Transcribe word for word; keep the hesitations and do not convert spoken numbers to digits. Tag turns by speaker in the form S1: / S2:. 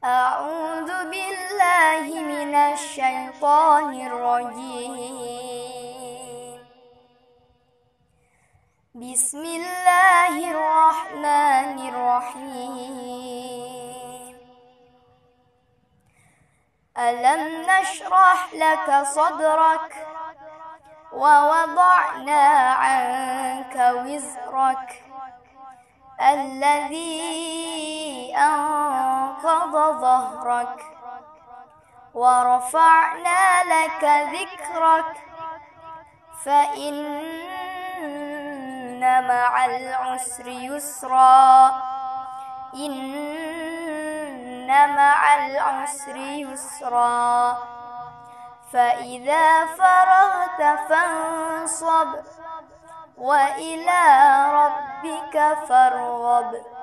S1: أعوذ بالله من الشيطان الرجيم. بسم الله الرحمن الرحيم. ألم نشرح لك صدرك ووضعنا عنك وزرك الذي أنقض ظهرك ورفعنا لك ذكرك فإن مع العسر يسرا إن مع العسر يسرا فإذا فرغت فانصب وإلى ربك فارغب.